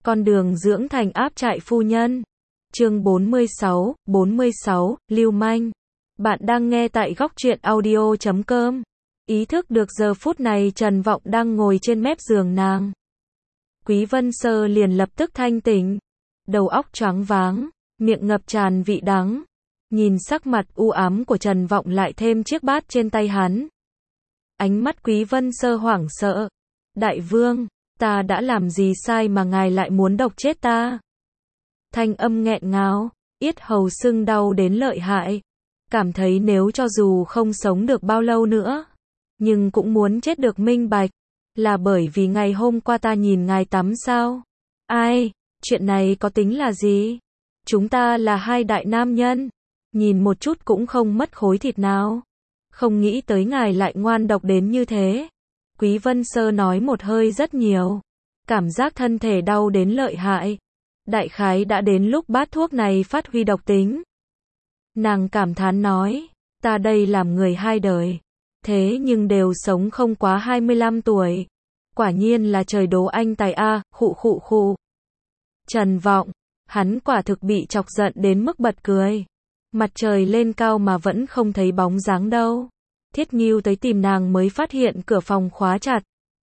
Con đường dưỡng thành áp trại phu nhân. Chương 46, Lưu manh. Bạn đang nghe tại góc truyện audio.com. Ý thức được giờ phút này Trần Vọng đang ngồi trên mép giường nàng. Quý Vân Sơ liền lập tức thanh tỉnh. Đầu óc choáng váng, miệng ngập tràn vị đắng. Nhìn sắc mặt u ám của Trần Vọng lại thêm chiếc bát trên tay hắn. Ánh mắt Quý Vân Sơ hoảng sợ. Đại vương, ta đã làm gì sai mà ngài lại muốn độc chết ta? Thanh âm nghẹn ngào, yết hầu sưng đau đến lợi hại. Cảm thấy nếu cho dù không sống được bao lâu nữa, nhưng cũng muốn chết được minh bạch. Là bởi vì ngày hôm qua ta nhìn ngài tắm sao? Ai, chuyện này có tính là gì? Chúng ta là hai đại nam nhân, nhìn một chút cũng không mất khối thịt nào. Không nghĩ tới ngài lại ngoan độc đến như thế. Quý Vân Sơ nói một hơi rất nhiều. Cảm giác thân thể đau đến lợi hại. Đại khái đã đến lúc bát thuốc này phát huy độc tính. Nàng cảm thán nói, ta đây làm người hai đời. Thế nhưng đều sống không quá 25 tuổi. Quả nhiên là trời đố anh tài a, khụ. Trần Vọng, hắn quả thực bị chọc giận đến mức bật cười. Mặt trời lên cao mà vẫn không thấy bóng dáng đâu. Thiết Ngưu tới tìm nàng mới phát hiện cửa phòng khóa chặt.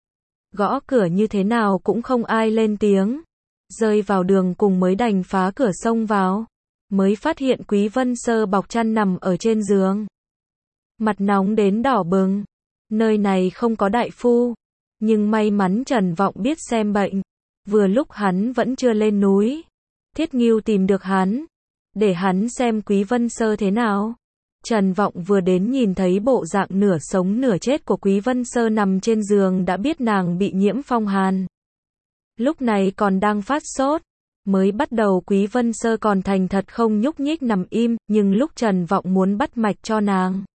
Gõ cửa như thế nào cũng không ai lên tiếng. Rơi vào đường cùng mới đành phá cửa xông vào. Mới phát hiện Quý Vân Sơ bọc chăn nằm ở trên giường. Mặt nóng đến đỏ bừng. Nơi này không có đại phu. Nhưng may mắn Trần Vọng biết xem bệnh. Vừa lúc hắn vẫn chưa lên núi. Thiết Ngưu tìm được hắn. Để hắn xem Quý Vân Sơ thế nào. Trần Vọng vừa đến nhìn thấy bộ dạng nửa sống nửa chết của Quý Vân Sơ nằm trên giường đã biết nàng bị nhiễm phong hàn. Lúc này còn đang phát sốt. Mới bắt đầu Quý Vân Sơ còn thành thật không nhúc nhích nằm im, nhưng lúc Trần Vọng muốn bắt mạch cho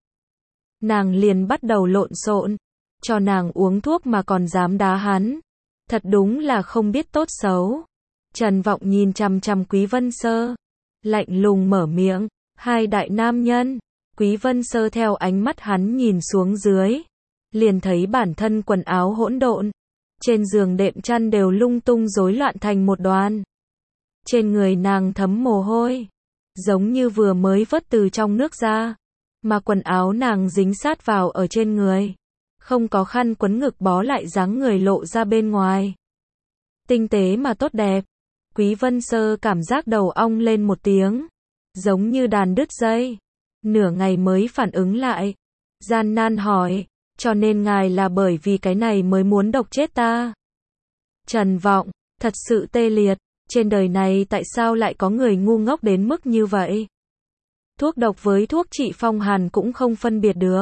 nàng liền bắt đầu lộn xộn. Cho nàng uống thuốc mà còn dám đá hắn. Thật đúng là không biết tốt xấu. Trần Vọng nhìn chằm chằm Quý Vân Sơ. Lạnh lùng mở miệng, hai đại nam nhân. Quý Vân Sơ theo ánh mắt hắn nhìn xuống dưới. Liền thấy bản thân quần áo hỗn độn. Trên giường đệm chăn đều lung tung rối loạn thành một đoàn. Trên người nàng thấm mồ hôi. Giống như vừa mới vớt từ trong nước ra. Mà quần áo nàng dính sát vào ở trên người. Không có khăn quấn ngực bó lại dáng người lộ ra bên ngoài. Tinh tế mà tốt đẹp. Quý Vân Sơ cảm giác đầu ong lên một tiếng. Giống như đàn đứt dây. Nửa ngày mới phản ứng lại. Gian nan hỏi, cho nên ngài là bởi vì cái này mới muốn độc chết ta. Trần Vọng, thật sự tê liệt. Trên đời này tại sao lại có người ngu ngốc đến mức như vậy? Thuốc độc với thuốc trị phong hàn cũng không phân biệt được.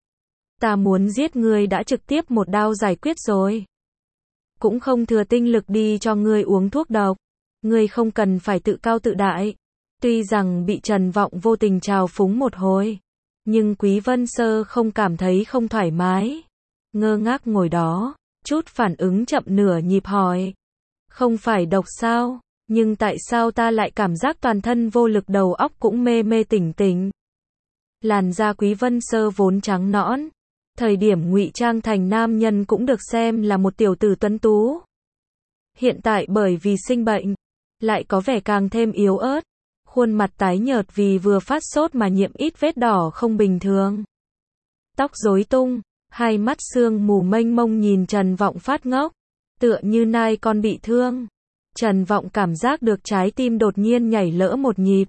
Ta muốn giết ngươi đã trực tiếp một đao giải quyết rồi. Cũng không thừa tinh lực đi cho ngươi uống thuốc độc. Ngươi không cần phải tự cao tự đại. Tuy rằng bị Trần Vọng vô tình trào phúng một hồi. Nhưng Quý Vân Sơ không cảm thấy không thoải mái. Ngơ ngác ngồi đó. Chút phản ứng chậm nửa nhịp hỏi. Không phải độc sao? Nhưng tại sao ta lại cảm giác toàn thân vô lực đầu óc cũng mê mê tỉnh tỉnh? Làn da Quý Vân Sơ vốn trắng nõn. Thời điểm ngụy trang thành nam nhân cũng được xem là một tiểu tử tuấn tú. Hiện tại bởi vì sinh bệnh, lại có vẻ càng thêm yếu ớt. Khuôn mặt tái nhợt vì vừa phát sốt mà nhiễm ít vết đỏ không bình thường. Tóc rối tung, hai mắt sương mù mênh mông nhìn Trần Vọng phát ngốc. Tựa như nai con bị thương. Trần Vọng cảm giác được trái tim đột nhiên nhảy lỡ một nhịp.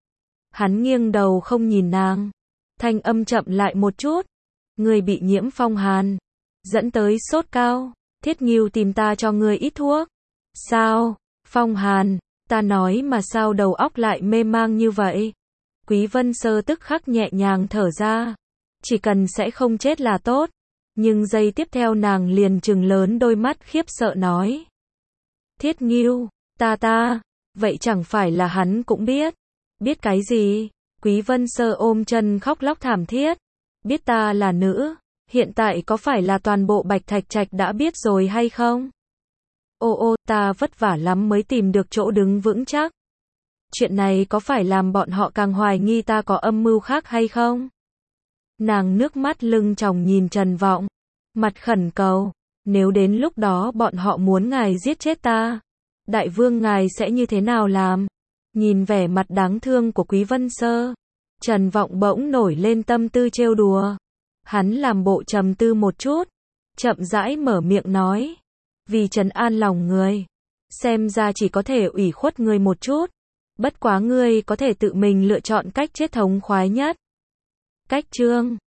Hắn nghiêng đầu không nhìn nàng. Thanh âm chậm lại một chút. Người bị nhiễm phong hàn. Dẫn tới sốt cao. Thiết Ngưu tìm ta cho ngươi ít thuốc. Sao? Phong hàn. Ta nói mà sao đầu óc lại mê mang như vậy? Quý Vân Sơ tức khắc nhẹ nhàng thở ra. Chỉ cần sẽ không chết là tốt. Nhưng giây tiếp theo nàng liền trừng lớn đôi mắt khiếp sợ nói. Thiết Ngưu, ta, vậy chẳng phải là hắn cũng biết. Biết cái gì? Quý Vân Sơ ôm chân khóc lóc thảm thiết. Biết ta là nữ, hiện tại có phải là toàn bộ Bạch Thạch Trạch đã biết rồi hay không? Ô, ta vất vả lắm mới tìm được chỗ đứng vững chắc. Chuyện này có phải làm bọn họ càng hoài nghi ta có âm mưu khác hay không? Nàng nước mắt lưng tròng nhìn Trần Vọng, mặt khẩn cầu, nếu đến lúc đó bọn họ muốn ngài giết chết ta, Đại vương ngài sẽ như thế nào làm? Nhìn vẻ mặt đáng thương của Quý Vân Sơ, Trần Vọng bỗng nổi lên tâm tư trêu đùa. Hắn làm bộ trầm tư một chút, chậm rãi mở miệng nói. Vì trấn an lòng người, xem ra chỉ có thể ủy khuất ngươi một chút. Bất quá ngươi có thể tự mình lựa chọn cách chết thống khoái nhất. Cách chương